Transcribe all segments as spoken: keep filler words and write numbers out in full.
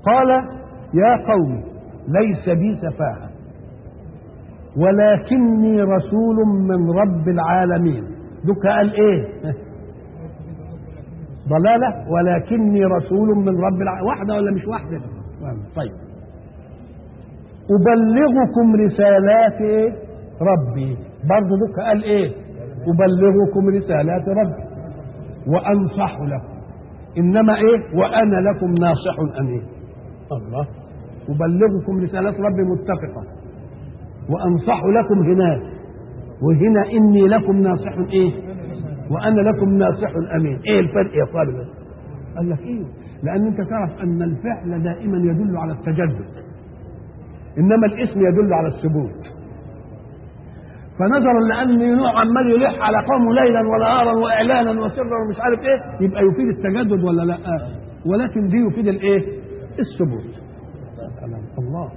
قال يا قوم ليس بي سفاهة ولكني رسول من رب العالمين. دوك قال ايه؟ ضلالة. ولكني رسول من رب العالمين، واحدة ولا مش واحدة؟ طيب. أبلغكم رسالات ربي، برضه دوك قال ايه؟ أبلغكم رسالات ربي وأنصح لكم، إنما ايه؟ وأنا لكم ناصح أمين. الله. أبلغكم رسالات ربي متفقة، وأنصح لكم هناك، وهنا إني لكم ناصح ايه؟ وأنا لكم ناصح أمين. ايه الفرق يا طالب؟ قال لك ايه؟ لأن أنت تعرف أن الفعل دائما يدل على التجدد، إنما الاسم يدل على الثبوت. فنظرا لأن نوح عمال يلح على قومه ليلا ونهارا وإعلانا وسرا ومش عارف إيه، يبقى يفيد التجدد ولا لا؟ ولكن دي يفيد الإيه؟ الثبوت. الله.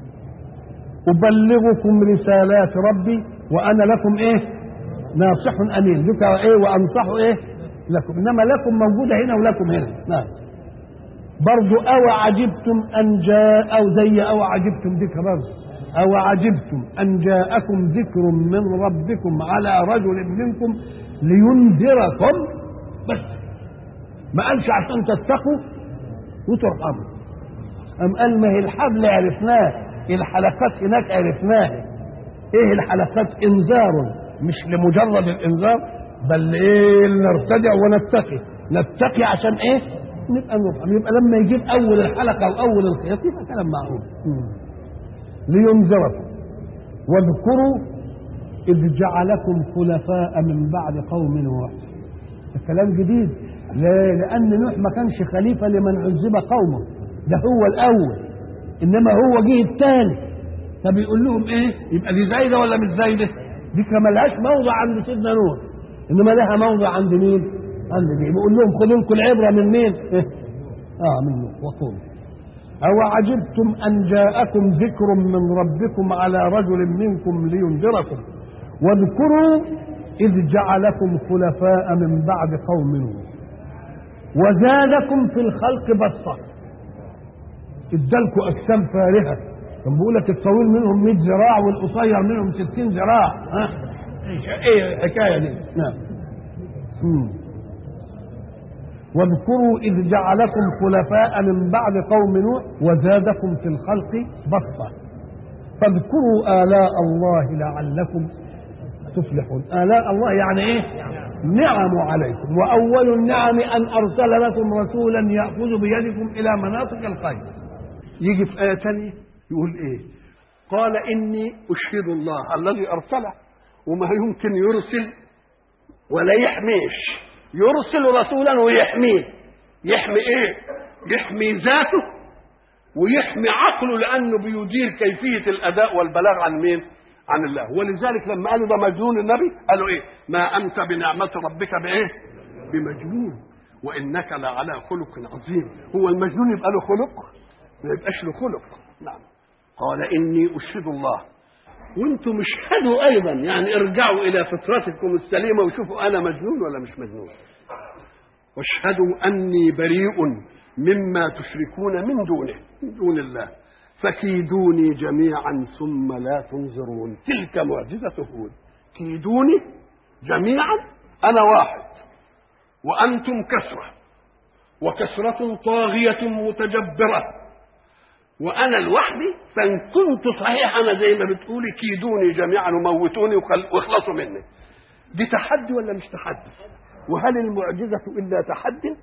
أبلغكم رسالات ربي وأنا لكم إيه؟ ناصح أمين. ذكر إيه؟ وأنصح إيه؟ لكم، إنما لكم موجودة هنا ولكم هنا. نعم. برضو أو عجبتم أن جاء، أو زي أو عجبتم ذكر برضو، أو عجبتم أن جاءكم ذكر من ربكم على رجل منكم لينذركم، بس ما قالش عشان تتقوا وترحموا. أم قال ما هي الحبل عرفناه، الحلقات هناك عرفناها. إيه الحلقات؟ إنذار، مش لمجرد الإنذار، بل إيه؟ نرتدع ونتقي. نتقي عشان إيه؟ نبقى نرحم. يبقى لما يجيب أول الحلقة وأول الخيط يبقى كلام معقول. لينذركم واذكروا إذ جعلكم خلفاء من بعد قوم نوح. الكلام جديد. ليه؟ لأن نوح ما كانش خليفة لمن عذب قومه، ده هو الأول، إنما هو جه الثاني. فبيقول لهم إيه؟ يبقى دي زايدة ولا مش زايدة؟ دي كملهاش موضع عند سيدنا نوح، إنما لها موضع عند مين؟ عند دي. بيقول لهم خذوا لكم العبرة من مين؟ إيه؟ آه من نوح. وقوم أو عجبتم أن جاءكم ذكر من ربكم على رجل منكم لينذركم واذكروا إذ جعلكم خلفاء من بعد قوم نوح وزادكم في الخلق بسطة. ادالكم أجسام فارهة، كان بيقول لك الطويل منهم مئة ذراع والقصير منهم ستين ذراع. ها ايه الحكاية دي؟ نعم. واذكروا إذ جعلكم خلفاء من بعد قوم نوح وزادكم في الخلق بسطة فاذكروا آلاء الله لعلكم تفلحون. آلاء الله يعني إيه؟ نعم عليكم، وأول النعم أن أرسل لكم رسولا يأخذ بيدكم إلى مناطق الخير. يجي في آية ثانية يقول إيه؟ قال إني أشهد الله الذي أرسله، وما يمكن يرسل ولا يحميش. يرسل رسولا ويحميه. يحمي ايه؟ يحمي ذاته ويحمي عقله، لانه بيدير كيفيه الاداء والبلاغ عن مين؟ عن الله. ولذلك لما قالوا ده مجنون النبي قالوا ايه؟ ما انت بنعمه ربك بايه؟ بمجنون وانك لعلى خلق عظيم. هو المجنون يبقى له خلق؟ ما يبقاش له خلق. نعم. قال اني اشهد الله وانتم اشهدوا ايضا، يعني ارجعوا الى فطرتكم السليمه وشوفوا انا مجنون ولا مش مجنون. واشهدوا اني بريء مما تشركون من دونه، من دون الله، فكيدوني جميعا ثم لا تنظرون. تلك معجزه هود. كيدوني جميعا، انا واحد وانتم كثره، وكثره طاغيه متجبره، وانا لوحدي، فان كنت صحيح انا زي ما بتقولي كيدوني جميعا وموتوني واخلصوا مني. دي تحدي ولا مش تحدي؟ وهل المعجزه الا تحدي؟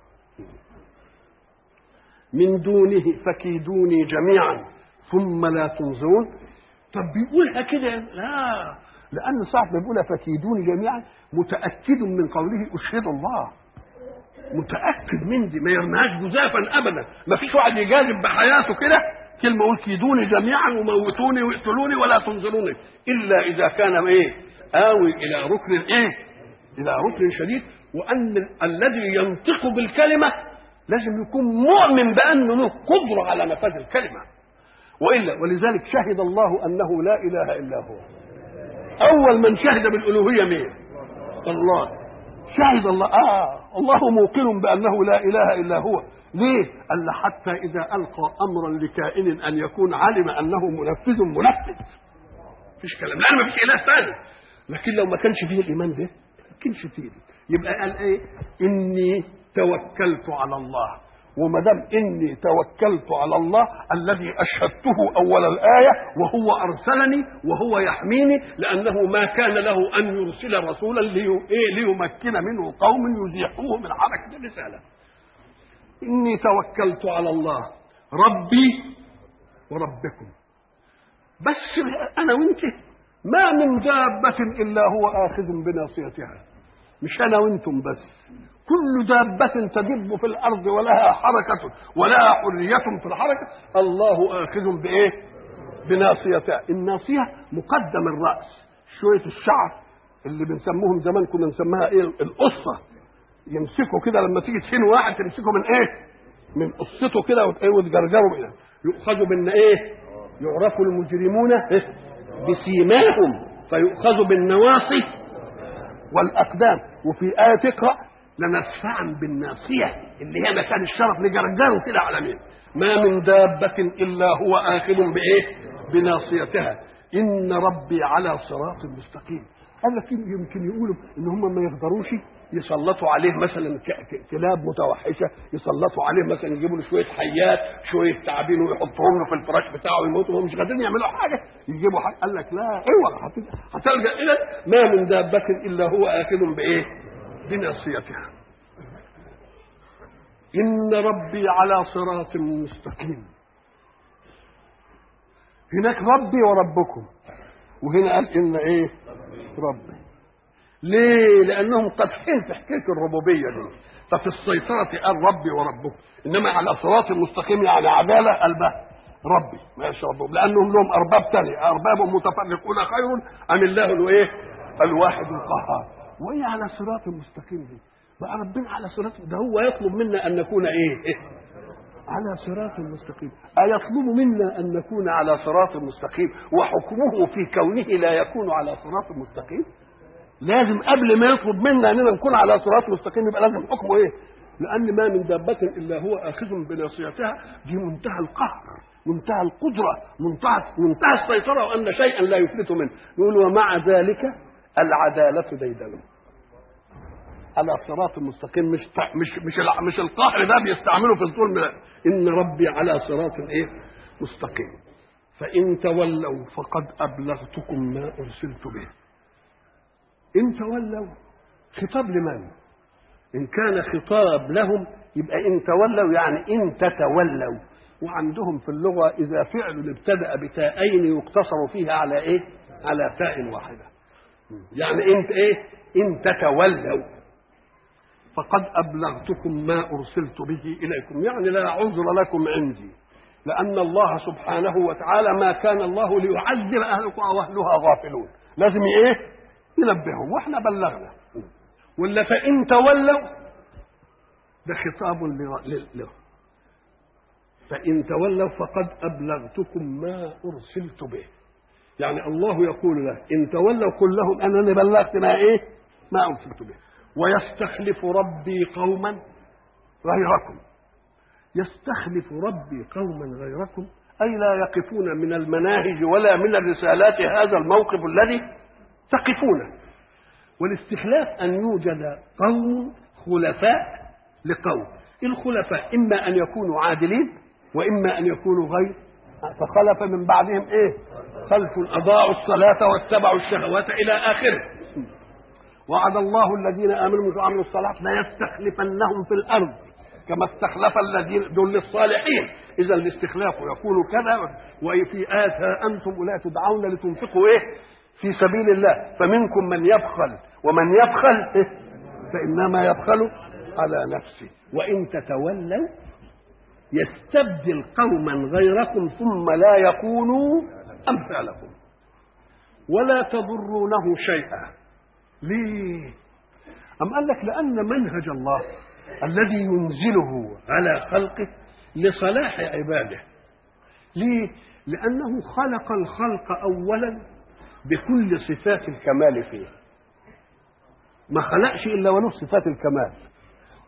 من دونه فكيدوني جميعا ثم لا تنظرون. طب بيقولها كده؟ لا، لان صاحب بيقولها فكيدوني جميعا متاكد من قوله اشهد الله، متاكد من دي، ما يرميهاش جزافا ابدا. ما فيش واحد يجازف بحياته كده كلمه يقول كيدوني جميعا وموتوني واقتلوني ولا تنظروني، الا اذا كان ايه؟ آوي الى ركن ايه؟ الى ركن شديد. وان الذي ينطق بالكلمه لازم يكون مؤمن بانه له قدره على نفاذ الكلمه، والا ولذلك شهد الله انه لا اله الا هو. اول من شهد بالالوهيه مين؟ الله. شهد الله. اه الله موقن بأنه لا إله إلا هو. ليه؟ قال حتى إذا ألقى أمرا لكائن أن يكون علم أنه منفذ منفذ، مفيش كلام، لأن مفيش إله ثاني. لكن لو ما كانش فيه الإيمان ده ما كانش فيه. يبقى قال إيه؟ إني توكلت على الله. وما دام إني توكلت على الله الذي أشهدته أول الآية وهو أرسلني وهو يحميني، لأنه ما كان له أن يرسل رسولا ليمكن منه قوم يزيحوه من حركة الرسالة. إني توكلت على الله ربي وربكم. بس أنا وإنت ما من دابة إلا هو آخذ بناصيتها، مش أنا وإنتم بس، كل دابة تدب في الأرض ولها حركة ولها حرية في الحركة الله آخذ بإيه؟ بناصيتها. الناصية مقدم الرأس، شوية الشعر اللي بنسموهم زمان كنا نسميها إيه؟ القصة. يمسكوا كده لما تيجي تحين واحد تمسكه من إيه؟ من قصته كده وتجرجروا كده. يؤخذوا من إيه؟ يعرف المجرمون بسيماهم فيؤخذوا بالنواصي والأقدام. وفي آية تقرأ لنسفعا بالناصية اللي هي مكان الشرف نجرجره كده على مين. ما من دابة إلا هو آخذ بإيه؟ بناصيتها. إن ربي على صراط مستقيم. قال لك يمكن يقولوا إن هم ما يقدروش يسلطوا عليه مثلا كلاب متوحشه، يسلطوا عليه مثلا يجيبوا له شويه حيات شويه تعابين ويحطوهم له في الفراش بتاعه ويموتوا وهم مش قادرين يعملوا حاجه، يجيبوا حاجة. قال لك لا اوعى هتلجا الى ما من دابه الا هو اخذ بايه؟ بناصيتها. ان ربي على صراط مستقيم. هناك ربي وربكم، وهنا قال ان ايه؟ ربي. ليه؟ لأنهم قادحين في حكاية الربوبية دي، ففي السيطرة قال ربي وربكم، إنما على صراط مستقيم يعني عدالة قلبه ربي ماشي ربهم، لأنهم لهم أرباب تانية، أرباب متفرقون خير أم الله الإيه؟ الواحد القهار. وإيه على صراط مستقيم دي؟ بقى ربنا على صراط، ده هو يطلب منا أن نكون إيه؟ إيه؟ على صراط مستقيم. أيطلب منا أن نكون على صراط مستقيم وحكمه في كونه لا يكون على صراط مستقيم؟ لازم قبل ما يطلب منا اننا نكون على صراط مستقيم يبقى لازم حكمه ايه؟ لان ما من دابه الا هو اخذ بناصيتها. دي منتهى القهر، منتهى القدره، منتهى منتهى السيطره، وان شيئا لا يفلت منه. يقول ومع ذلك العداله ديدنه على صراط مستقيم. مش مش مش مش القهر ده بيستعمله في الظلم. ان ربي على صراط ايه؟ مستقيم. فان تولوا فقد ابلغتكم ما ارسلت به. إن تولوا خطاب لمن؟ إن كان خطاب لهم يبقى إن تولوا يعني إن تتولوا. وعندهم في اللغة إذا فعل ابتدأ بتاءين يقتصر فيها على إيه؟ على تاء واحدة. يعني إنت إيه؟ إن تتولوا فقد أبلغتكم ما أرسلت به إليكم، يعني لا عذر لكم عندي، لأن الله سبحانه وتعالى ما كان الله ليعذب أهلكم أو أهلها غافلون، لازم إيه؟ ينبههم، واحنا بلغنا. ولا فإن تولوا ده خطاب له. فإن تولوا فقد أبلغتكم ما أرسلت به. يعني الله يقول له إن تولوا قل لهم أنني بلغت ما إيه؟ ما أرسلت به. ويستخلف ربي قوما غيركم. يستخلف ربي قوما غيركم أي لا يقفون من المناهج ولا من الرسالات هذا الموقف الذي تقفونه. والاستخلاف أن يوجد قوم خلفاء لقوم. الخلفاء إما أن يكونوا عادلين وإما أن يكونوا غير. فخلف من بعدهم إيه؟ خلف أضاعوا الصلاة واتبعوا الشهوات إلى آخره. وعد الله الذين آمنوا وعملوا الصالحات لا يستخلفنهم في الأرض كما استخلف الذين دول الصالحين. إذا الاستخلاف يكون كذا. وفي آية أنتم أولئك تدعون لتنفقوا إيه؟ في سبيل الله فمنكم من يبخل ومن يبخل فإنما يبخل على نفسه وإن تتولوا يستبدل قوما غيركم ثم لا يكونوا أمثالكم ولا تضرونه شيئا. ليه؟ أم قال لك لأن منهج الله الذي ينزله على خلقه لصلاح عباده. ليه؟ لأنه خلق الخلق أولا بكل صفات الكمال فيه، ما خلقش إلا وله صفات الكمال.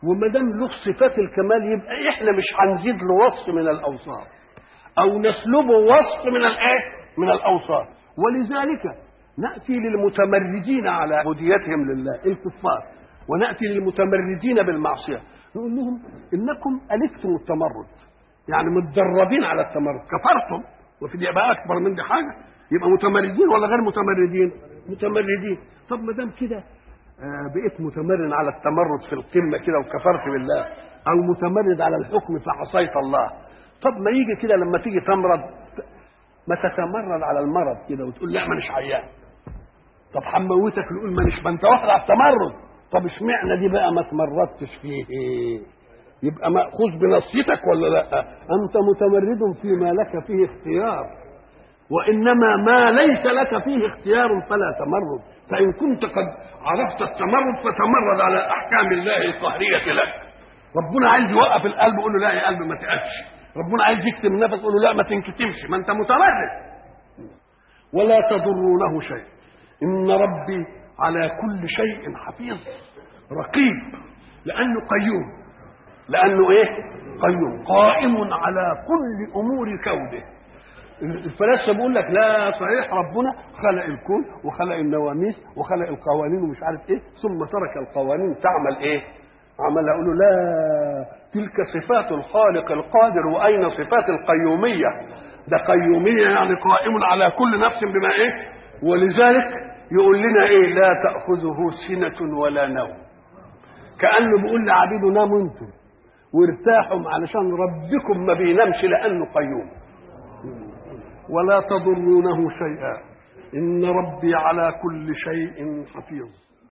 وما دام له صفات الكمال يبقى احنا مش هنزيد له وصف من الاوصاف او نسلبه وصف من الايه من الاوصاف. ولذلك ناتي للمتمردين على عبوديتهم لله الكفار، وناتي للمتمردين بالمعصيه نقول لهم انكم الفتم التمرد، يعني متدربين على التمرد، كفرتم وفي دي بقى اكبر من دي حاجه، يبقى متمردين ولا غير متمردين؟ متمردين. طب ما دام كده آه بقيت متمرد على التمرد في القمه كده وكفرت بالله، او متمرد على الحكم فعصيت الله، طب ما يجي كده لما تيجي تمرض ما تتمرد على المرض كده وتقول لا مانيش عيان. طب حموتك نقول مانيش، ما انت واحد على التمرد. طب اشمعنى دي بقى ما تمردتش فيه؟ يبقى ماخوذ بنصيتك ولا لا؟ انت متمرد فيما لك فيه اختيار، وانما ما ليس لك فيه اختيار فلا تمرد. فان كنت قد عرفت التمرد فتمرد على احكام الله القهريه لك. ربنا عايز يوقف القلب يقول له لا يا قلب ما تقفش، ربنا عايز يكتم النفس يقول له لا ما تنكتمش، ما انت متمرد. ولا تضرونه شيء، ان ربي على كل شيء حفيظ رقيب، لانه قيوم، لانه ايه؟ قيوم قائم على كل امور كونه. الفلاسفه بيقول لك لا صحيح ربنا خلق الكون وخلق النواميس وخلق القوانين ومش عارف ايه، ثم ترك القوانين تعمل ايه؟ عمل اقول له لا، تلك صفات الخالق القادر، واين صفات القيوميه؟ ده قيوميه يعني قائم على كل نفس بما ايه؟ ولذلك يقول لنا ايه؟ لا تاخذه سنه ولا نوم، كانه بيقول لعبيده ناموا انتم وارتاحوا علشان ربكم ما بينامش لانه قيوم. ولا تضرونه شيئا ان ربي على كل شيء حفيظ.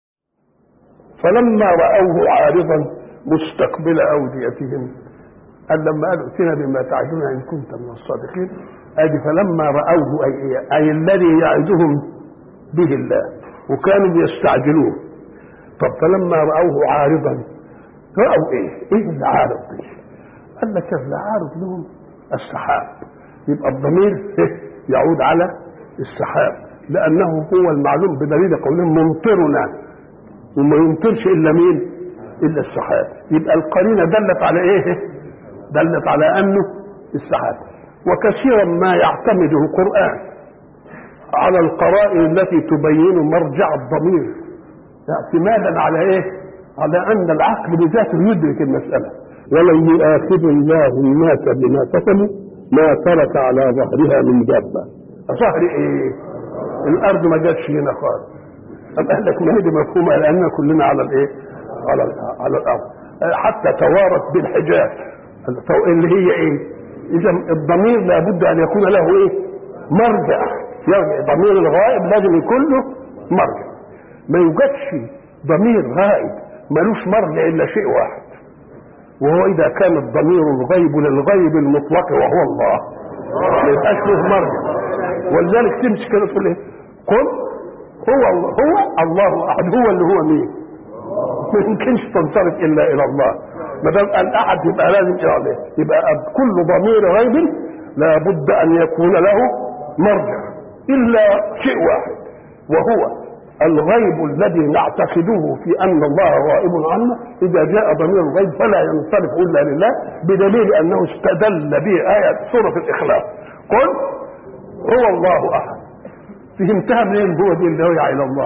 فلما رأوه عارضا مستقبل أوديتهم، قال لما قالوا ائتنا بما تعدنا إن كنت من الصادقين، أدي فلما رأوه أي, أي الذي يعدهم به الله وكانوا بيستعجلوه. طب فلما رأوه عارضا رأوا إيه؟ إيه اللي عارض به؟ قال لك اللي عارض لهم السحاب، يبقى الضمير يعود على السحاب لأنه هو المعلوم بدليل قولهم ممطرنا، وما يمطرش الا مين؟ الا السحاب. يبقى القرينه دلت على ايه؟ دلت على انه السحاب. وكثيرا ما يعتمده القران على القرائن التي تبين مرجع الضمير اعتمادا على ايه؟ على ان العقل بذاته يدرك المساله. ولن يؤاخذ الله الناس بما كسبوا ما ترك على ظهرها من دابه. ظهر ايه؟ الارض ما جاتش هنا خالص. طب قال لك ما هي دي مفهومه لان كلنا على الايه؟ على على الارض. حتى توارت بالحجاب اللي هي ايه؟ اذا الضمير لابد ان يكون له ايه؟ مرجع. يعني ضمير الغائب لازم يكون له مرجع. ما يوجدش ضمير غائب ملوش مرجع الا شيء واحد، وهو اذا كان الضمير الغيب للغيب المطلق وهو الله ما يبقاش له مرجع. ولذلك تمسك كده تقول ايه؟ قل هو الله، هو الله احد. هو اللي هو مين؟ ما يمكنش تنصرف الا الى الله. ما دام الاحد يبقى لازم الى الله. يبقى كل ضمير غيب لابد ان يكون له مرجع الا شيء واحد، وهو الغيب الذي نعتقده في ان الله غائب عنا. اذا جاء ضمير الغيب فلا ينصرف الا لله، بدليل انه استدل به ايه سوره الاخلاص قل هو الله احد. فهمتها منين؟ هو دي اللي هو الى الله.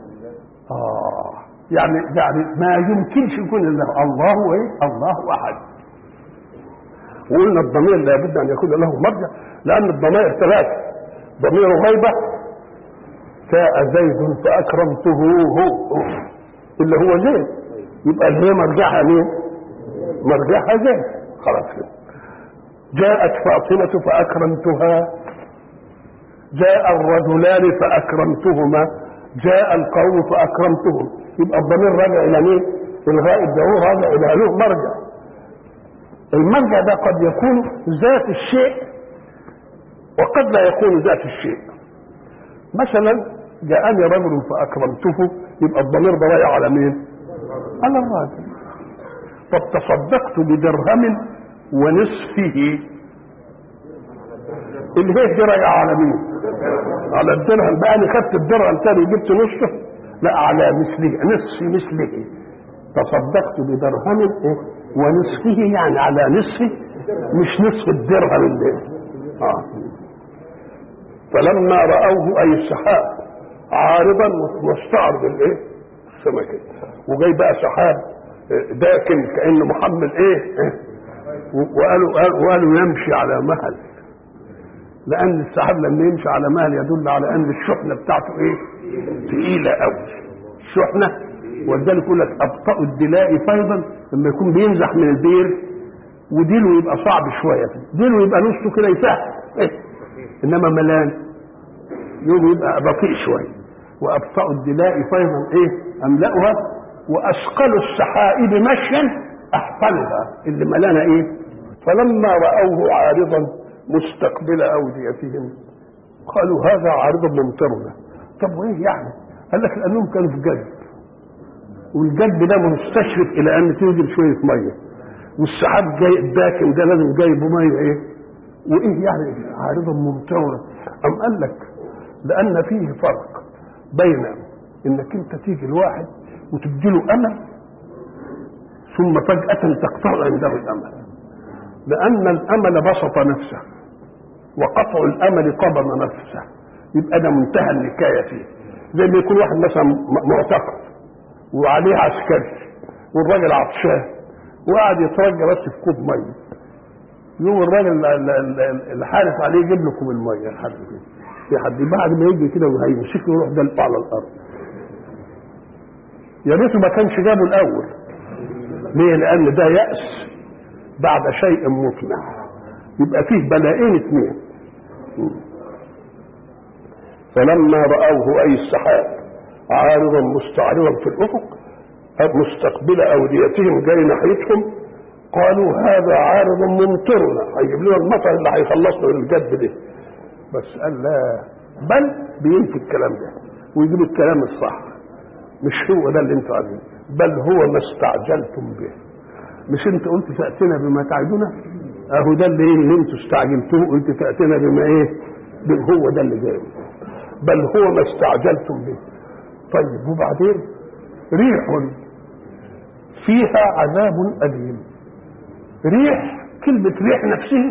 اه يعني يعني ما يمكنش يكون الا الله ايه؟ الله احد. وقلنا الضمير لابد ان يكون له مرجع لان الضمائر ثلاثه: ضمير غيبه جاء زيد فاكرمته هو اللي هو زيد، يبقى اللي هي مرجعها مين؟ مرجعها زيد. خلاص كده. جاءت فاطمه فاكرمتها، جاء الرجلان فاكرمتهما، جاء القوم فاكرمتهم. يبقى الضمير راجع الى مين؟ الغائب ده هو راجع الى له مرجع. المرجع ده قد يكون ذات الشيء وقد لا يكون ذات الشيء. مثلا جاءني رجل فاكرمته، يبقى الضمير ده راجع على مين؟ على الراجل. طب تصدقت بدرهم ونصفه، اللي هي دي راجعه على مين؟ على الدرهم. بقى انا خدت الدرهم تاني جبت نصفه؟ لا، على مثله، نصف مثله. تصدقت بدرهم إيه؟ ونصفه، يعني على نصفه مش نصف الدرهم اللي آه. فلما رأوه أي السحاب عارضا مستعرض الايه السماء، وجاي بقى سحاب داكن كأنه محمل ايه, إيه؟ وقالوا وقالوا يمشي على مهل، لأن السحاب لما يمشي على مهل يدل على أن الشحنة بتاعته ايه ثقيلة قوي الشحنة، ولذلك يقول لك أبطأ الدلاء فيضا لما يكون بينزح من البير وديله يبقى صعب شوية، ديله يبقى نصه كده يسهل إيه؟ إنما ملان يوم يبقى بطيء شوية. وأبطأ الدلاء فيضا إيه أملأها، وأثقل السحائب مشيا أحفلها اللي ملانا إيه. فلما رأوه عارضا مستقبل أوديتهم قالوا هذا عارض ممطرنا. طب وإيه يعني؟ قال لك لأنهم كانوا في جد، والجد ده مستشرف إلى أن تنزل شوية مية، والسحاب جاي داكن ده لازم جايب مية إيه، وإيه يعني عارضا ممطرنا؟ أم قال لك لأن فيه فرق بين إنك أنت تيجي الواحد وتديله أمل ثم فجأة تقطع عنده الأمل، لأن الأمل بسط نفسه وقطع الأمل قبض نفسه، يبقى ده منتهى النكاية فيه. زي ما يكون واحد مثلا معتقل وعليه عسكري والراجل عطشان وقاعد يترجى بس في كوب ميه، يوم الراجل اللي حارس عليه يجيب له كوب الميه لحد كده، في حد بعد ما يجي كده وهيمسكه يروح دلقه على الارض. يا ريته ما كانش جابه الاول. ليه؟ لان ده يأس بعد شيء مطمع، يبقى فيه بلاءين اثنين. فلما رأوه أي السحاب عارضا مستعرضا في الأفق مستقبل أوديتهم جاي ناحيتهم قالوا هذا عارض ممطرنا، هيجيب لنا المطر اللي هيخلصنا من الجد ده. بس قال لا، بل بينفي الكلام ده ويجيب الكلام الصح، مش هو ده اللي انتوا عايزينه، بل هو ما استعجلتم به. مش انت قلت تأتنا بما تعدنا؟ اهو ده اللي ايه اللي انتوا استعجلتوه، قلت تأتنا بما ايه، هو ده اللي جاي، بل هو ما استعجلتم به. طيب وبعدين ريح فيها عذاب أليم. ريح، كلمة ريح نفسها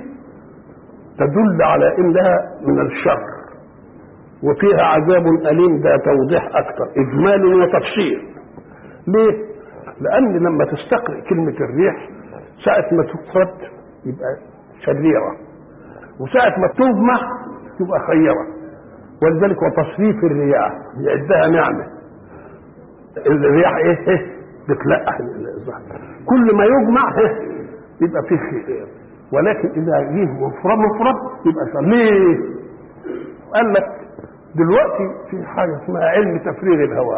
تدل على انها من الشر، وفيها عذاب أليم ده توضيح أكثر إجمال وتفصيل. ليه؟ لأن لما تستقرئ كلمة الريح ساعة ما تفرد يبقى شريرة، وساعة ما تجمع تبقى خيرة. ولذلك وتصريف الرياح يعدها نعمة. الرياح ايه ايه بتلقح الزهر، كل ما يجمع ايه يبقى فيه خير، ولكن إذا جه مفرد مفرد يبقى شر. ليه؟ قال لك دلوقتي في حاجة اسمها علم تفريغ الهواء،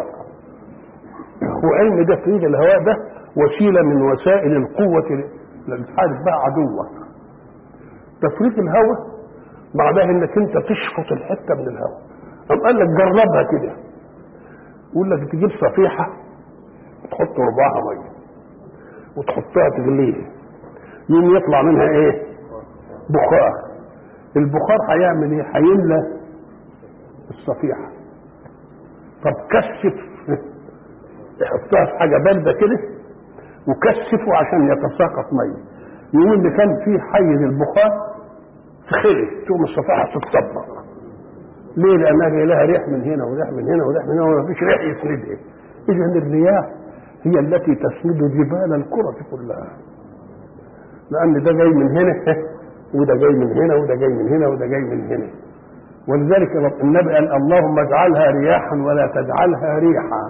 وعلم تفريغ الهواء ده وسيلة من وسائل القوة للحارب بقى عدوة. تفريغ الهواء معناه انك انت تشفط الحتة من الهواء. قام قال لك جربها كده، يقول لك تجيب صفيحة تحط ربعها مية وتحطها تغليها، يوم يطلع منها ايه؟ بخار. البخار هيعمل ايه؟ هيملى الصفيحة. طب كثف، يحطها في حاجة باردة كده وكثفه عشان يتساقط مية، يقول اللي كان فيه حيز البخار تخلي تقوم الصفيحة تتطبق. ليه؟ لأنها جاي لها ريح من هنا وريح من هنا وريح من هنا وما فيش ريح يسندها. إذا الرياح هي التي تسند جبال الكرة كلها، لأن ده جاي من هنا وده جاي من هنا وده جاي من هنا وده جاي من هنا. ولذلك النبي قال اللهم اجعلها رياحا ولا تجعلها ريحا.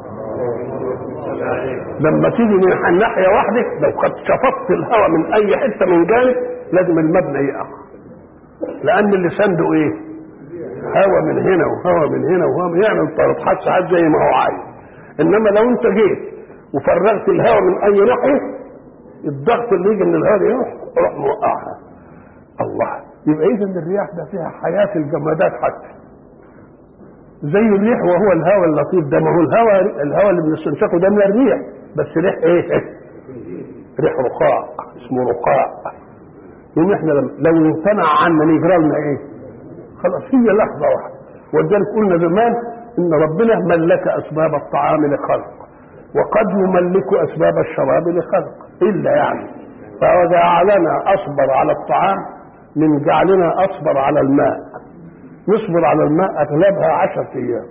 لما تيجي من الناحية واحدة لو قد شفطت الهواء من أي حتة من جانب لازم المبنى يقع، لأن اللي سنده إيه؟ هواء من هنا وهواء من هنا وهواء من يعمل طرطحات ساعات زي ما هو عايز. إنما لو أنت جيت وفرغت الهواء من أي ناحية الضغط اللي يجي من الهواء يروح روح موقعها. الله، يبقى إذا الرياح ده فيها حياة الجمادات حتى زي الريح، وهو الهواء اللطيف ده. ما هو الهواء الهواء اللي بنستنشقه ده من الريح، بس ريح ايه؟ ريح رقاق، اسمه رقاق. يوم احنا لو امتنع عنا يجرى لنا ايه؟ خلاص هي لحظه واحده. ولذلك قلنا زمان ان ربنا ملك اسباب الطعام لخلق، وقد يملك أسباب الشراب لخلق إلا يعني فجعلنا أصبر على الطعام من جعلنا أصبر على الماء. نصبر على الماء أغلبها عشرة أيام،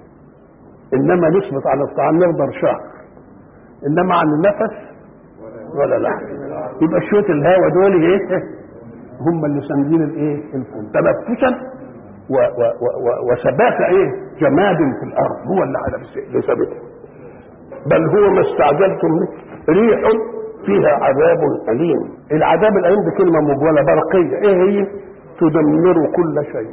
إنما نصبر على الطعام نقدر شهر، إنما عن النفس ولا لا. يبقى شوية الهواء دول إيه هم اللي ساندين الإيه الفم تنفسا و و و وثبات إيه جماد في الأرض هو اللي على ثابته. بل هو ما استعجلتم به ريح فيها عذاب أليم. العذاب الأليم دي كلمة مجولة برقية. إيه هي؟ تدمر كل شيء،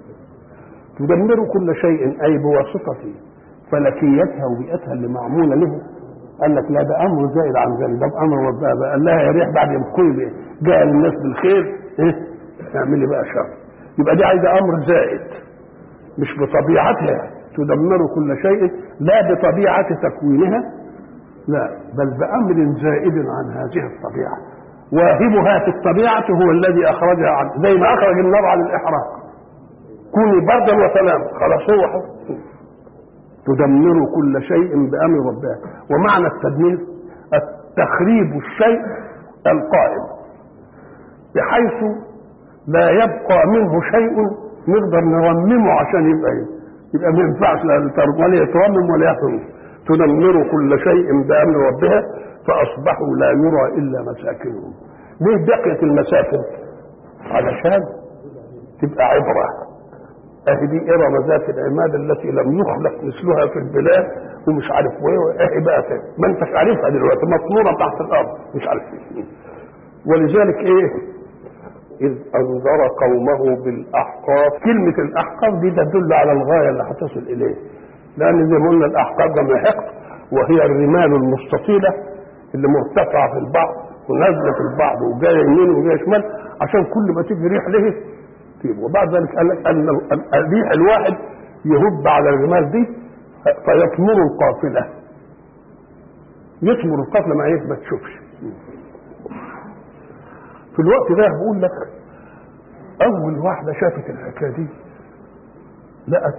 تدمر كل شيء أي بواسطة فلكيتها وبيئتها اللي معمولة له. قال لك لا ده أمر زائد عن ذلك، ده أمر ربها قال لها يا ريح بعد ما كل جاء للناس بالخير إيه تعملي بقى شر. يبقى دي عايزة أمر زائد مش بطبيعتها تدمر كل شيء، لا بطبيعة تكوينها، لا بل بأمر زائد عن هذه الطبيعة. واهبها في الطبيعة هو الذي أخرجها عن، زي ما أخرج النار عن الإحراق كوني بردا وسلام خلاص هو حر. تدمر كل شيء بأمر ربها. ومعنى التدمير التخريب الشيء القائم بحيث لا يبقى منه شيء نقدر نرممه عشان يبقى يبقى ما ينفعش ولا يترمم ولا يحرم. تدمر كل شيء بأمر ربها فأصبحوا لا يرى إلا مساكنهم. ليه بقيت المساكن؟ علشان تبقى عبرة. اهي دي إرم ذات العماد التي لم يخلق مثلها في البلاد ومش عارف ايه. اهي بقى ما انتش عارفها دلوقتي مطمورة تحت الأرض مش عارف ايه. ولذلك ايه إذ أنذر قومه بالأحقاف. كلمة الأحقاف دي تدل على الغاية اللي هتصل إليه، لأن زي ما قلنا الأحقاف ده حقد وهي الرمال المستطيلة اللي مرتفعة في البعض ونازلة في البعض وجاية يمين وجاية شمال عشان كل ما تيجي ريح له تطير. وبعد ذلك قال لك أن الريح الواحد يهب على الرمال دي فيثمر القافلة. يثمر القافلة ما ايه ما تشوفش. في الوقت ده بقول لك اول واحده شافت الحكايه دي لقت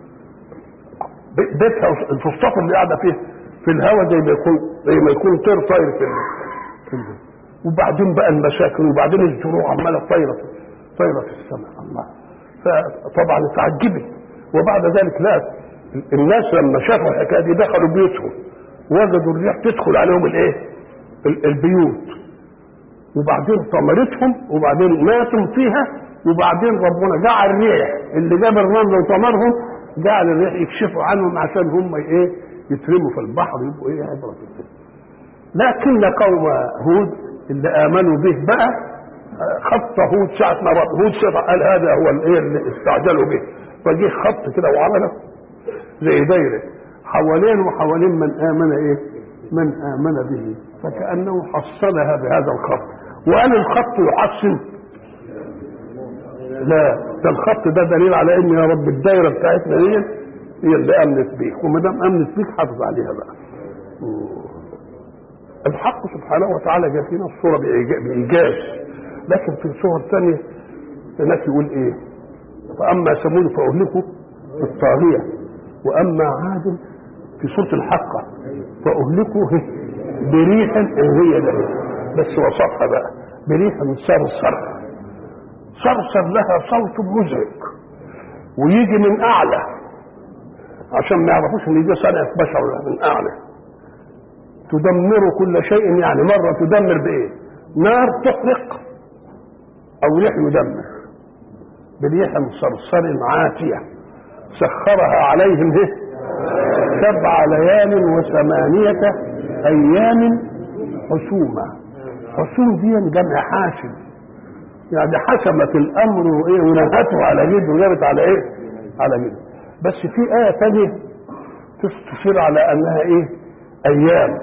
بيتها الفسطاط اللي قاعده فيه في الهواء زي ما يكون زي ما يكون طير طاير في الجو. وبعدين بقى المساكن وبعدين الزروع عماله طايره طايره في السماء. الله فطبعا اتعجبت. وبعد ذلك لقت الناس لما شافوا الحكايه دي دخلوا بيوتهم وجدوا الريح تدخل عليهم الايه البيوت وبعدين طمرتهم وبعدين ماتوا فيها. وبعدين ربنا جعل الريح اللي جاب الرمل وطمرهم جعل الريح يكشفوا عنهم عشان هم ايه يترموا في البحر يبقوا ايه عبرة. لكن قوم هود اللي امنوا به بقى خط هود ساعة ما هود شاف قال هذا هو الايه اللي استعجلوا به فجه خط كده وعمله زي دايره حوالين وحوالين من امن ايه من امن به فكأنه حصلها بهذا الخط. وقال الخط يحصن؟ لا ده الخط ده دليل على ان يا رب الدايره بتاعتنا دي هي اللي امنت بيك وما دام امنت بيك حافظ عليها بقى. الحق سبحانه وتعالى جاب فينا الصوره بايجاز. لكن في صور ثانيه الناس يقول ايه فاما ثمود فاهلكوا بالطاغيه واما عاد في سوره الحقه فاهلكوا بريح هي ده بس وصفها بقى بريح صرصر صرصر لها صوت مزعج ويجي من اعلى عشان ما يعرفوش ان دي صنعة بشر من اعلى. تدمر كل شيء يعني مره تدمر بايه؟ نار تحرق او ريح يدمر. بريح صرصر عاتيه سخرها عليهم هي سبع ليال وثمانيه ايام حسوما. حسوم دي جمع حاسم يعني حسمت الامر وايه ونهته على جد وجابت على ايه على جد. بس في ايه ثانيه تشير على انها ايه ايام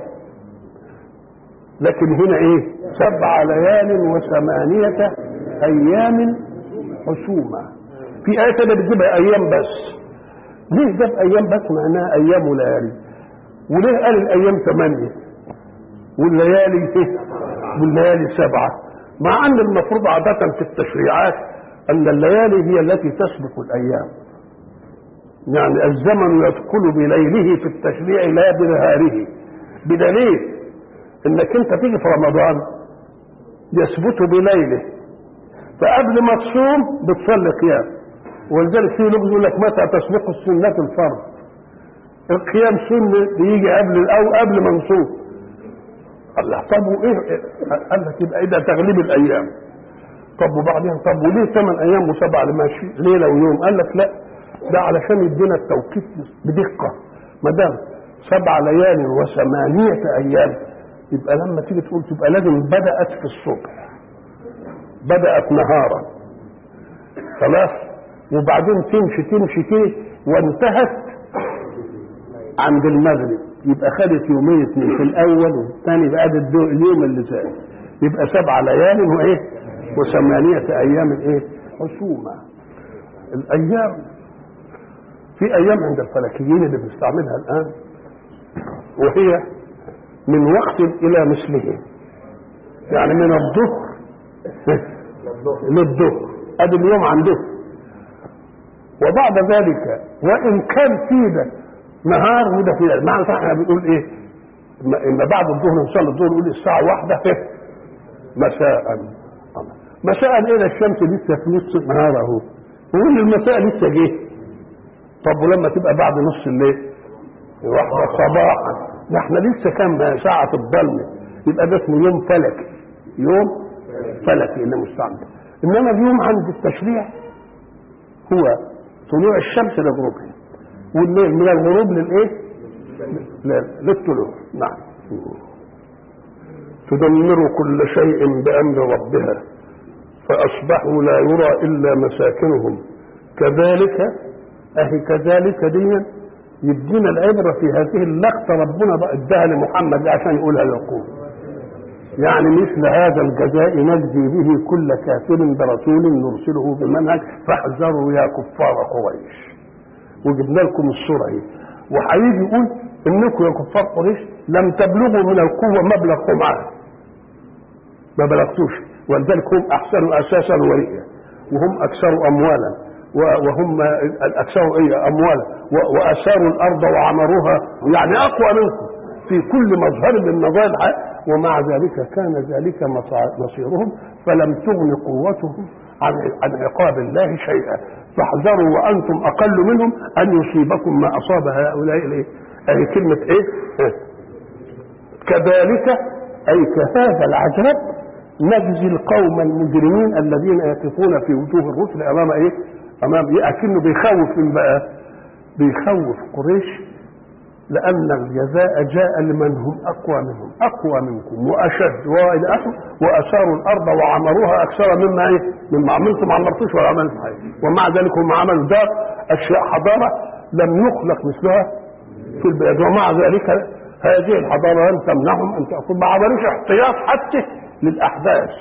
لكن هنا ايه سبع ليال وثمانيه ايام حسوما. في ايه ثانيه بتجيبها ايام بس. ليه جاب ايام بس معناها ايام وليالي؟ وليه قال الايام ثمانيه والليالي والليالي سبعه؟ مع ان المفروض عاده في التشريعات ان الليالي هي التي تسبق الايام. يعني الزمن يدخل بليله في التشريع لا بنهاره بدليل انك انت تيجي في رمضان يثبت بليله، فقبل ما تصوم بتصلي قيام. ولذلك في لغز يقول لك متى تسبق السنة الفرض؟ القيام سنة بيجي قبل او قبل ما نصوم. الله طب وايه؟ قال لك يبقى ده تغليب الايام. طب وبعدين طب وليه ثمان ايام وسبع ماشي ليله ويوم؟ قال لك لا، ده علشان يدينا التوقيت بدقه. ما دام سبع ليال وثمانيه ايام يبقى لما تيجي تقول تبقى لازم بدات في الصبح، بدات نهارا خلاص، وبعدين تمشي تمشي كده وانتهت عند المغرب، يبقى خدت يومين اثنين في الاول والثاني بقى اليوم اللي زاد، يبقى سبع ليال وايه وثمانيه ايام ايه حسومه. الايام في ايام عند الفلكيين اللي بنستعملها الان وهي من وقت الى مثله، يعني من الظهر للظهر ادي اليوم عنده. وبعد ذلك وان كان في ده نهار وده في ده، معنى احنا بنقول ايه؟ اما بعد الظهر نصلي الظهر نقول الساعه واحدة في مساء. مساء ايه ده؟ الشمس لسه في نص النهار اهو، نقول المساء لسه جه. طب ولما تبقى بعد نص الليل واحدة صباحا، احنا لسه كام ساعة الظلمة، يبقى ده اسمه يوم فلكي، يوم فلكي اللي مستعمل. انما اليوم عند التشريع هو طلوع الشمس لغروبها، والليل من الغروب للايه؟ للطلوع. نعم. تدمر كل شيء بأمر ربها فأصبحوا لا يرى إلا مساكنهم كذلك. أهي كذلك دي يدينا العبرة في هذه اللقطة، ربنا بقى اداها لمحمد عشان يقولها للقوم. يعني مثل هذا الجزاء نجزي به كل كافر برسول نرسله بمنهج فاحذروا يا كفار قريش. وجبنا لكم الصورة اهي، وهيجي يقول انكم يا كفار قريش لم تبلغوا من القوة مبلغكم عنه، ما بلغتوش، ولذلك هم احسنوا اساسا ورئيا وهم اكثر اموالا وهم الاكثر ايه اموالا واثاروا الارض وعمروها، يعني اقوى منكم في كل مظهر من مظاهر الحياه، ومع ذلك كان ذلك مصيرهم فلم تغن قوتهم عن عن عقاب الله شيئا. فاحذروا وانتم اقل منهم ان يصيبكم ما اصاب هؤلاء الايه؟ اي كلمه ايه؟ كذلك اي كهذا العذاب نجزي القوم المجرمين الذين يقفون في وجوه الرسل امام ايه؟ امام ايه؟ اكنه بيخوف من بقى بيخوف قريش، لأن الجزاء جاء لمن هم أقوى منهم، أقوى منكم وأشد وإلى آخره، وأثاروا الأرض وعمروها أكثر مما إيه؟ مما عملتم ما عمرتوش ولا عملتم حاجة، ومع ذلك هم عملوا دار أشياء حضارة لم يخلق مثلها في البلاد، ومع ذلك هذه الحضارة لم تمنعهم أن تأخذ، ما عملوش احتياط حتى للأحداث.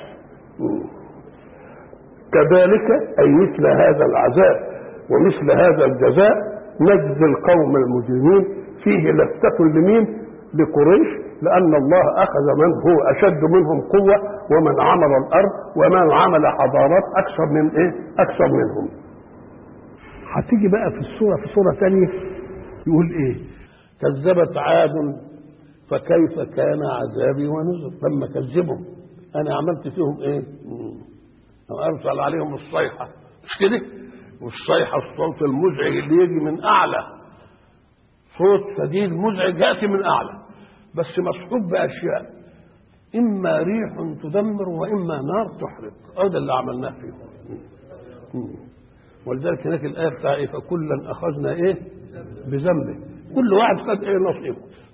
كذلك أي مثل هذا العذاب ومثل هذا الجزاء نجزي القوم المجرمين. فيه لفتة لمين؟ لقريش، لأن الله أخذ من هو أشد منهم قوة ومن عمر الأرض ومن عمل حضارات أكثر من إيه؟ أكثر منهم. هتيجي بقى في السورة في سورة ثانية يقول إيه؟ كذبت عاد فكيف كان عذابي ونذر. لما كذبهم أنا عملت فيهم إيه؟ أرسل عليهم الصيحة، مش كده؟ والصيحة الصوت المزعج اللي يجي من أعلى، صوت شديد مزعج يأتي من أعلى، بس مصحوب بأشياء، إما ريح تدمر وإما نار تحرق. هذا اللي عملناه فيه. ولذلك هناك الآية بتاع إيه؟ فكلا أخذنا إيه؟ بذنبه، كل واحد خد إيه نصيبه.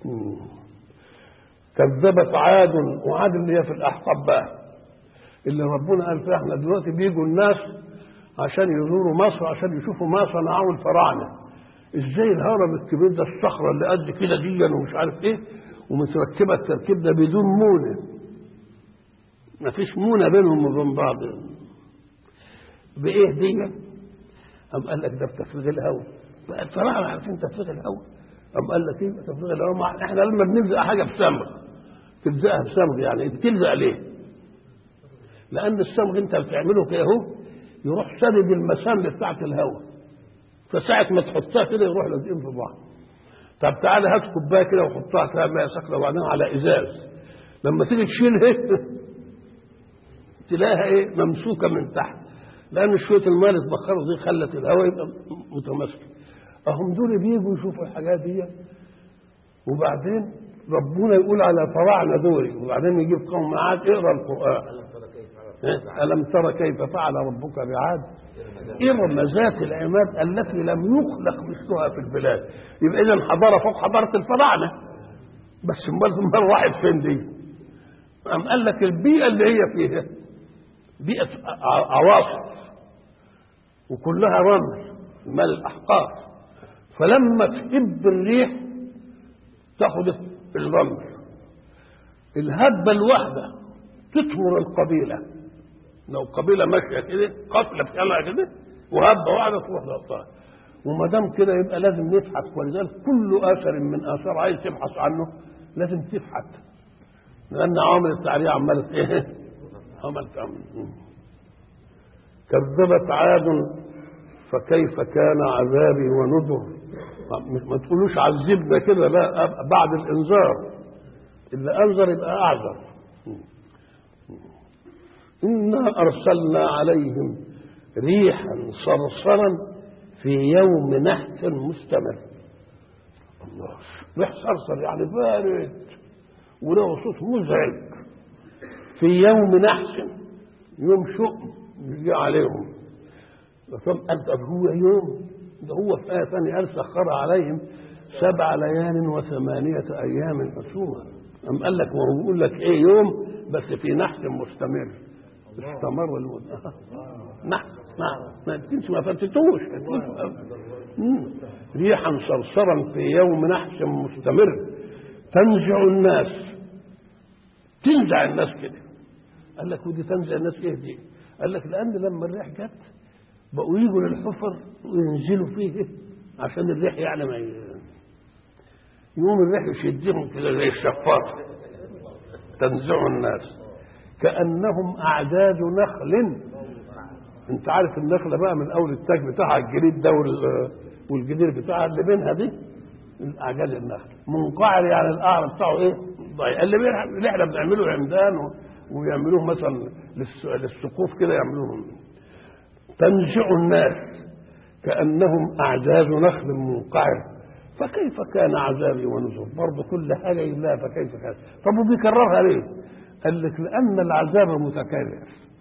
كذبت عاد، وعاد اللي هي في الأحقاب بقى، اللي ربنا قال فيها احنا دلوقتي بيجوا الناس عشان يزوروا مصر عشان يشوفوا ما صنعوا الفراعنة، ازاي الهرم الكبير ده الصخره اللي قد كده دي ومش عارف ايه ومتركبه التركيب ده بدون مونه، ما فيش مونه بينهم وبين بعض، بايه دي؟ قام قال لك ده بتفريغ الهواء. بقى الفراعنه عارفين تفريغ الهواء، قام قال لك ايه تفريغ الهواء؟ احنا لما بنلزق حاجه بصمغ تلزقها بصمغ، يعني تلزق ليه؟ لان الصمغ انت بتعمله كده اهو يروح سدد المسام بتاعت الهواء، فساعة ما تحطها كده يروح لازقين في بعض. طب تعالى هات كوبايه كده وحطها فيها ماء سخنه وبعدين على ازاز، لما تيجي تشيلها تلاقيها ايه ممسوكه من تحت، لان شويه الماء اللي اتبخروا دي خلت الهواء يبقى متماسك. اهم دول بيجوا يشوفوا الحاجات دي، وبعدين ربنا يقول على فراعنه دول، وبعدين يجيب قوم عاد اقرا القران. ألم ترى كيف فعل ربك بعاد إرم ذات العماد التي لم يخلق مثلها في البلاد. يبقى إذا حضارة فوق حضارة الفراعنة، بس امال راحت فين دي؟ قام قال لك البيئة اللي هي فيها بيئة عواصف وكلها رمل مال الأحقار، فلما تهب الريح تاخد الرمل، الهبة الواحدة تطهر القبيلة. لو قبيله ماشيه كده قتله بتعمل كده وهبه واحده تروح لقطها، وما دام كده يبقى لازم نبحث، ولذلك كل اثر من اثار عايز تبحث عنه لازم تبحث، لان عوامل التعريه عماله ايه؟ عملت عمل. كذبت عاد فكيف كان عذابي ونذر. ما تقولوش عذبنا كده، لا، بعد الانذار، اللي انذر يبقى اعذر. إنا أرسلنا عليهم ريحا صرصرا في يوم نحس مستمر. الله، ريح صرصر يعني بارد وله صوت مزعج في يوم نحس، يوم شؤم يجي عليهم. فكم قال هو يوم ده، هو في آية ثانية قال سخر عليهم سبع ليال وثمانية أيام حسوما. أم قال لك وهو بيقول لك إيه يوم بس في نحس مستمر، استمر المدة. نحس ما ما تنسوا ما فتتوش. ريحا صرصرا في يوم نحس مستمر تنزع الناس، تنزع الناس كده. قال لك ودي تنزع الناس ايه دي؟ قال لك لان لما الريح جت بقوا يجوا للحفر وينزلوا فيه عشان الريح يعني ما ي... يوم الريح يشدهم كده زي الشفاط. تنزع الناس كأنهم أعداد نخل. انت عارف النخلة بقى من اول التاج بتاعها الجريد ده والجدير بتاعها اللي بينها دي الاعجاز النخل منقعر، يعني القعر بتاعه ايه ضيق، اللي اللي احنا بنعمله عمدان ويعملوه مثلا للسقوف كده يعملوه. تنزع الناس كأنهم أعجاز نخل منقعر فكيف كان عذابي ونذر. برضه كل حاجة لله فكيف كان. طب وبيكررها ليه؟ قال لك لأن العذاب متكرر،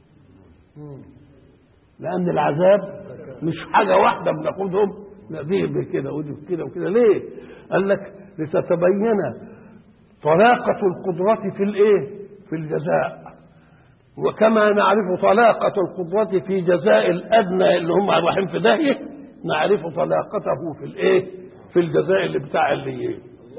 لأن العذاب مش حاجة واحدة بناخدهم، لا دي بكده ودي بكده وكده. ليه؟ قال لك لتتبين طلاقة القدرة في الإيه؟ في الجزاء، وكما نعرف طلاقة القدرة في جزاء الأدنى اللي هم رايحين في داهية، نعرف طلاقته في الإيه؟ في الجزاء اللي بتاع اللي إيه؟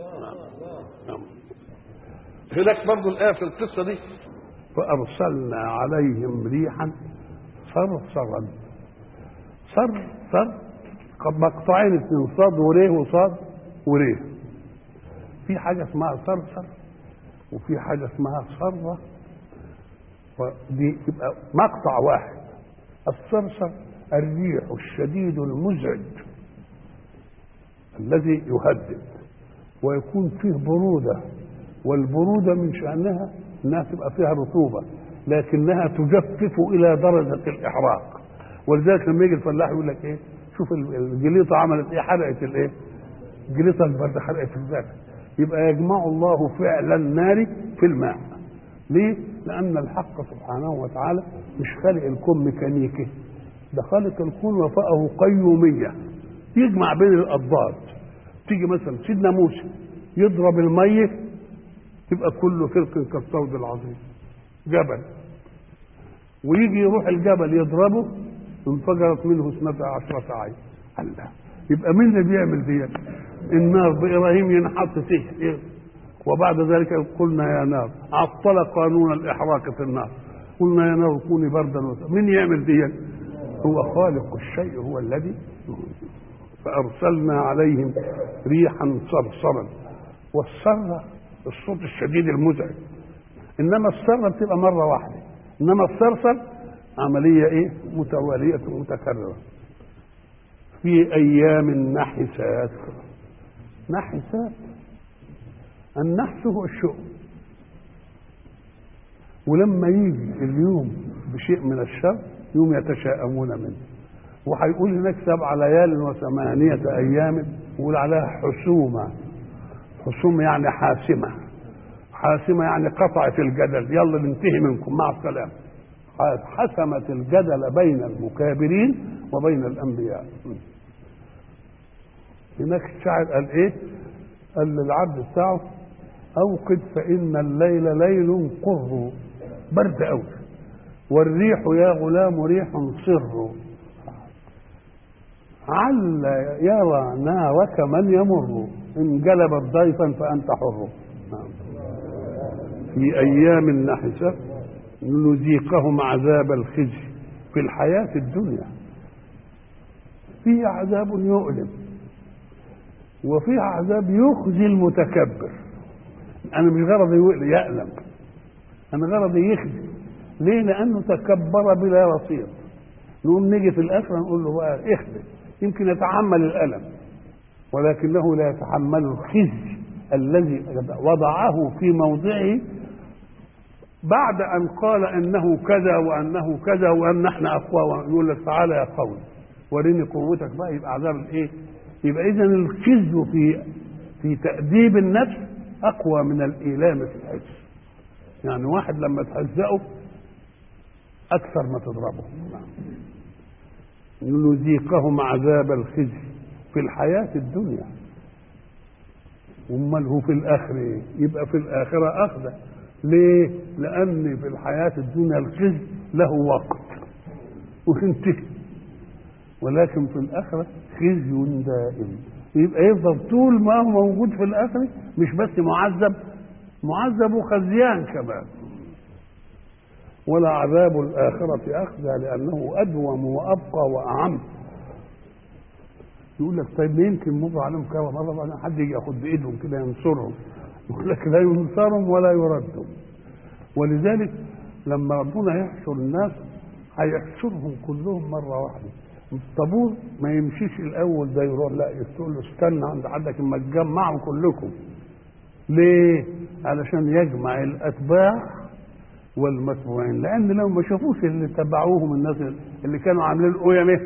هناك برضه الآية في القصة دي فأرسلنا عليهم ريحا صرصرا. صر صر مقطعين اثنين، صاد وريه وصاد وريه. في حاجة اسمها صرصر وفي حاجة اسمها صرة، ودي يبقى مقطع واحد. الصرصر الريح الشديد المزعج الذي يهدد ويكون فيه برودة، والبرودة من شأنها انها تبقى فيها رطوبة لكنها تجفف الى درجة الاحراق. ولذلك لما يجي الفلاح يقول لك ايه، شوف الجليطة عملت ايه، حرقت الايه، الجليطة الباردة حرقت الذات. يبقى يجمع الله فعل النار في الماء. ليه؟ لأن الحق سبحانه وتعالى مش خالق الكون ميكانيكي، ده خالق الكون وفقه قيومية يجمع بين الأضداد. تيجي مثلا سيدنا موسى يضرب المية تبقى كله فرق كالصود العظيم جبل، ويجي يروح الجبل يضربه انفجرت منه اثنتا عشرة عين. الله، يبقى مين اللي بيعمل دي؟ النار بإبراهيم ينحط فيه، وبعد ذلك قلنا يا نار عطل قانون الإحراق في النار، قلنا يا نار كوني بردا وسلام. مين يعمل دي؟ هو خالق الشيء، هو الذي. فأرسلنا عليهم ريحا صرصرا. والصرة الصوت الشديد المزعج، إنما الصرة بتبقى مرة واحدة، إنما الصرصر عملية إيه؟ متوالية متكررة. في أيام نحسات، نحسات. النحس هو الشؤم، ولما يجي اليوم بشيء من الشر يوم يتشاءمون منه. وهيقول هناك سبع ليال وثمانية أيام يقول عليها حسومة. حسومة يعني حاسمة، حاسمة يعني قطعت الجدل، يلا ننتهي منكم مع السلامة. حسمت الجدل بين المكابرين وبين الأنبياء. هناك الشاعر قال إيه؟ قال للعبد بتاعه أوقد فإن الليل ليل قر، برد أوي، والريح يا غلام ريح صر، عل يرى نارك من يمر، إن جلبت ضيفا فأنت حر. في أيام نحسة نذيقهم عذاب الخزي في الحياة الدنيا. فيه عذاب يؤلم وفيه عذاب يخزي المتكبر. أنا مش غرضي يألم، أنا غرضي يخزي. ليه؟ لأنه تكبر بلا رصيد. نقوم نيجي في الآخرة نقول له بقى اخزي، يمكن يتحمل الألم ولكنه لا يتحمل الخزي الذي وضعه في موضعه بعد أن قال أنه كذا وأنه كذا وأن احنا أقوى. يقول لك تعالى يا قوي وريني قوتك بقى. يبقى عذاب الإيه؟ يبقى إذن الخزي في في تأديب النفس أقوى من الإيلام في الحس. يعني واحد لما تهزأه أكثر ما تضربه. نذيقهم عذاب الخزي في الحياة الدنيا. أمال هو في الآخرة إيه؟ يبقى في الآخرة أخذ. ليه؟ لأن في الحياة الدنيا الخزي له وقت وتنتهي، ولكن في الآخرة خزي دائم. يبقى يفضل طول ما هو موجود في الآخرة مش بس معذب، معذب وخزيان كمان. ولا عذاب الآخرة أخزى لأنه أدوم وأبقى وأعم. يقول لك طيب يمكن مر عليهم كذا مرة بعد حد يجي ياخد بإيدهم كده ينصرهم. يقول لك لا ينصرهم ولا يردهم. ولذلك لما ربنا يحشر الناس هيحشرهم كلهم مرة واحدة. الطابور ما يمشيش الأول ده يروح، لا يقول له استنى عند حدك اما تجمعوا كلكم. ليه؟ علشان يجمع الأتباع والمتبوعين، لأن لو ما شافوش اللي تبعوهم الناس اللي كانوا عاملين القيمة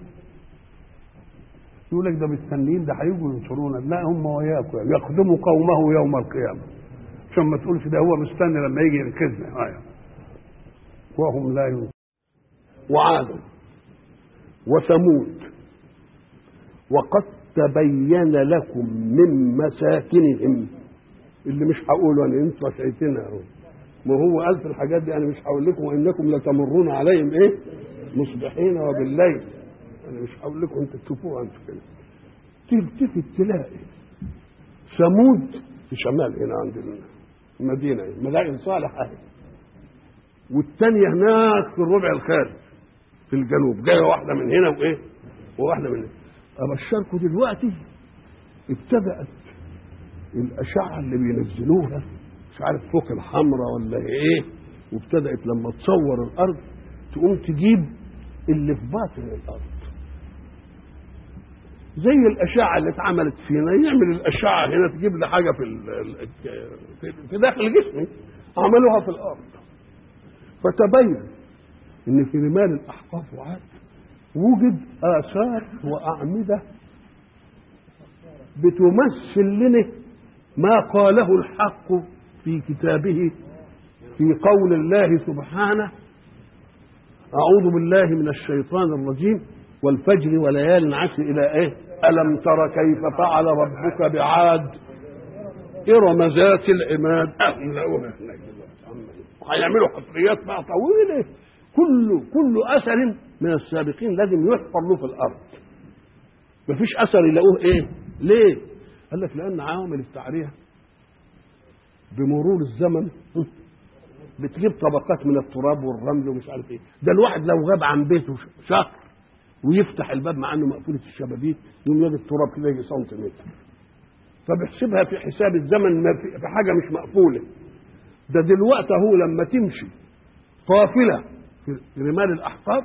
يقول لك ده مستنيين ده هيجوا ينصرونا. لا، هم وياكم يخدموا قومه يوم القيامة، عشان ما تقولش ده هو مستني لما يجي ينقذنا. آه. وهم لا ينصرون. وعاد وثمود وقد تبين لكم من مساكنهم. اللي مش هقوله انا انتوا شايفينها اهو، ما هو قال في الحاجات دي انا مش هقول لكم وانكم لتمرون عليهم ايه مصبحين وبالليل. انا مش هقول لكم انتوا تشوفوها انتوا كده. تلتفت تلاقي ثمود في شمال هنا عند المدينه مدائن صالح اهي، والثانيه هناك في الربع الخارج في الجنوب، جايه واحده من هنا وايه وواحده من هنا. ابشركم دلوقتي ابتدأت الاشعه اللي بينزلوها مش عارف فوق الحمراء ولا ايه، وابتدأت لما تصور الارض تقوم تجيب اللي في باطن الارض زي الاشعه اللي اتعملت فينا. يعمل الاشعه هنا تجيب لي حاجه في في داخل جسمي، عملوها في الارض. فتبين ان في رمال الاحقاف وعاد وجد اثار واعمده بتمثل لنا ما قاله الحق في كتابه في قول الله سبحانه اعوذ بالله من الشيطان الرجيم والفجر وليال عشر الى ايه الم تر كيف فعل ربك بعاد ارم ذات العماد. هيعملوا حفريات بقى طويله. كل كل اثر من السابقين لازم يحفر له في الارض. مفيش اثر يلاقوه ايه. ليه؟ قال لك لان عوامل التعريه بمرور الزمن بتجيب طبقات من التراب والرمل ومش عارف ايه. ده الواحد لو غاب عن بيته شهر ويفتح الباب مع انه مقفوله الشبابيك يقوم يجد التراب كده يجي سنتيمتر. فبيحسبها في حساب الزمن ما في حاجه مش مقفوله. ده دلوقتي هو لما تمشي قافله في رمال الاحقاف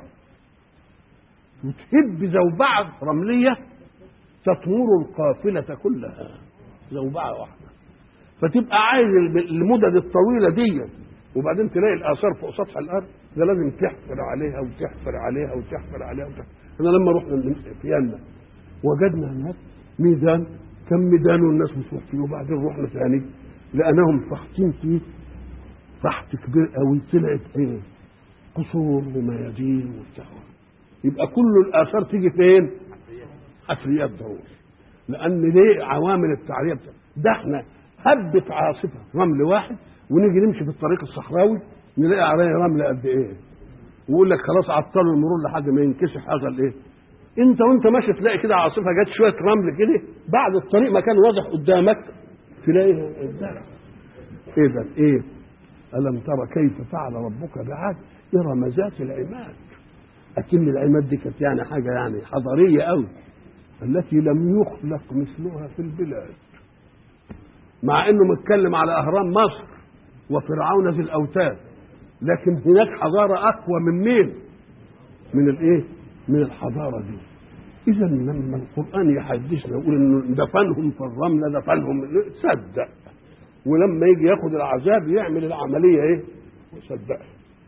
وتهب زوبعه رمليه تطمر القافله كلها. زوبعه واحده. فتبقى عايز المدد الطويله دي وبعدين تلاقي الاثار فوق سطح الارض، ده لازم تحفر عليها وتحفر عليها وتحفر عليها وتحفر. احنا لما رحنا في يمن وجدنا هناك ميدان، كم ميدان والناس بتروح فيه، وبعدين رحنا ثاني لقيناهم فاحتين فيه فحت كبير قوي، طلعت ايه؟ قصور وميادين وبتاع. يبقى كل الاثار تيجي فين؟ حفريات ضروري. لان ليه؟ عوامل التعريه بتاع ده. احنا هبت عاصفه رمل واحد ونيجي نمشي في الطريق الصحراوي نلاقي عليه رمل قد ايه، ويقول لك خلاص عطلوا المرور لحد ما ينكشف هذا الايه. انت وانت ماشي تلاقي كده عاصفه جت شويه رمل كده، بعد الطريق مكان واضح قدامك تلاقيه قدامك. اذا ايه؟ الم ترى كيف فعل ربك بعاد ارم ذات العماد. اكن العماد دي كانت يعني حاجه يعني حضاريه قوي، التي لم يخلق مثلها في البلاد. مع انه متكلم على اهرام مصر وفرعون ذي الاوتاد، لكن هناك حضاره اقوى من مين؟ من الايه؟ من الحضاره دي. اذا لما القران يحدثنا يقول انه دفنهم في الرمله دفنهم، صدق. ولما يجي ياخد العذاب يعمل العمليه ايه؟ صدقها.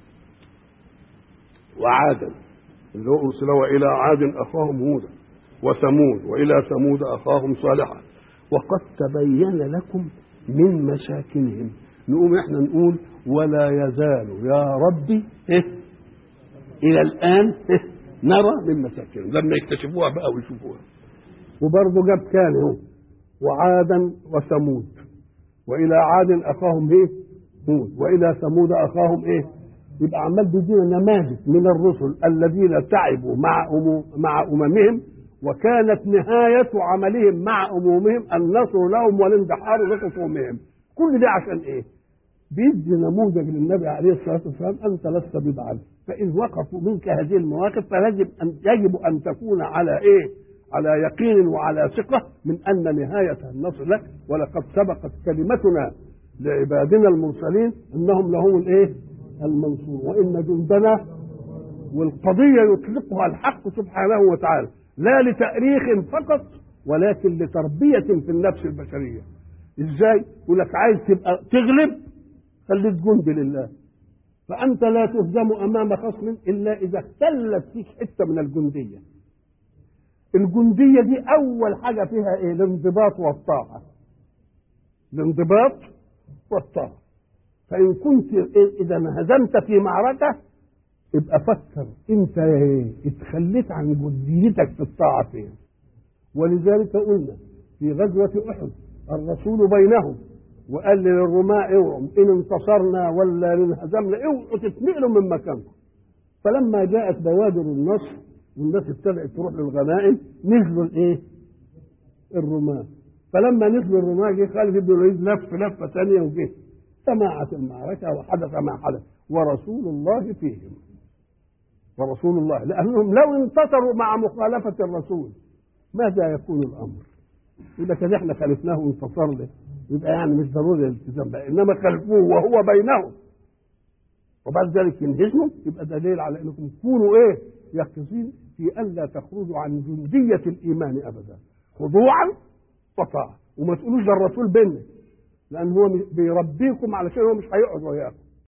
وعادا اللي هو ارسلوا الى عاد اخاهم هودا وثمود والى ثمود اخاهم صالحا وقد تبين لكم من مساكنهم. نقوم احنا نقول ولا يزال يا ربي إيه؟ الى الان إيه؟ نرى من مساكنهم، لما يكتشفوها بقى ويشوفوها. وبرضه جاب كان هو وعادا وثمود والى عاد اخاهم ايه؟ هود والى ثمود اخاهم ايه؟ يبقى عمال بيدينا نماذج من الرسل الذين تعبوا مع مع اممهم، وكانت نهايه عملهم مع اممهم النصر لهم والاندحار لخصومهم. كل ده عشان ايه؟ بيدي نموذج للنبي عليه الصلاه والسلام، انت لست بدعا، فان وقفوا منك هذه المواقف فيجب ان يجب ان تكون على ايه؟ على يقين وعلى ثقه من ان نهايه النصر لك. ولقد سبقت كلمتنا لعبادنا المرسلين انهم لهم الايه؟ المنصور، وان جندنا. والقضيه يطلقها الحق سبحانه وتعالى لا لتأريخ فقط ولكن لتربيه في النفس البشريه. ازاي؟ يقول لك عايز تبقى تغلب خليك جندي لله، فانت لا تهزم امام خصم الا اذا اختلت فيك حته من الجنديه. الجنديه دي اول حاجه فيها ايه؟ الانضباط والطاعه. الانضباط والطاعه. فان كنت اذا انهزمت في معركه يبقى فكر انت اتخليت عن جنديتك في الطاعه فين. ولذلك قلنا في غزوه احد الرسول بينهم وقال للرماء اوعوا ان انتصرنا ولا انهزمنا اوعوا تتنقلوا من مكانكم. فلما جاءت بوادر النصر والناس ابتدأت تروح للغنائم نزلوا الايه؟ الرماة. فلما نزلوا الرماة جه خالد بن الوليد لف لفه ثانيه وجه سماعت المعركه وحدث ما حدث ورسول الله فيهم. ورسول الله لانهم لو انتصروا مع مخالفه الرسول ماذا يكون الامر؟ يبقى كده احنا خالفناه وانتصر له، يبقى يعني مش ضروري الالتزام بقى، انما خالفوه وهو بينهم وبعد ذلك ينهزموا، يبقى دليل على انكم تكونوا ايه؟ يقظين في الا تخرجوا عن جنديه الايمان ابدا، خضوعا وطاعه. وما تقولوش ده الرسول بيننا، لان هو بيربيكم علشان هو مش هيقعد وياكم،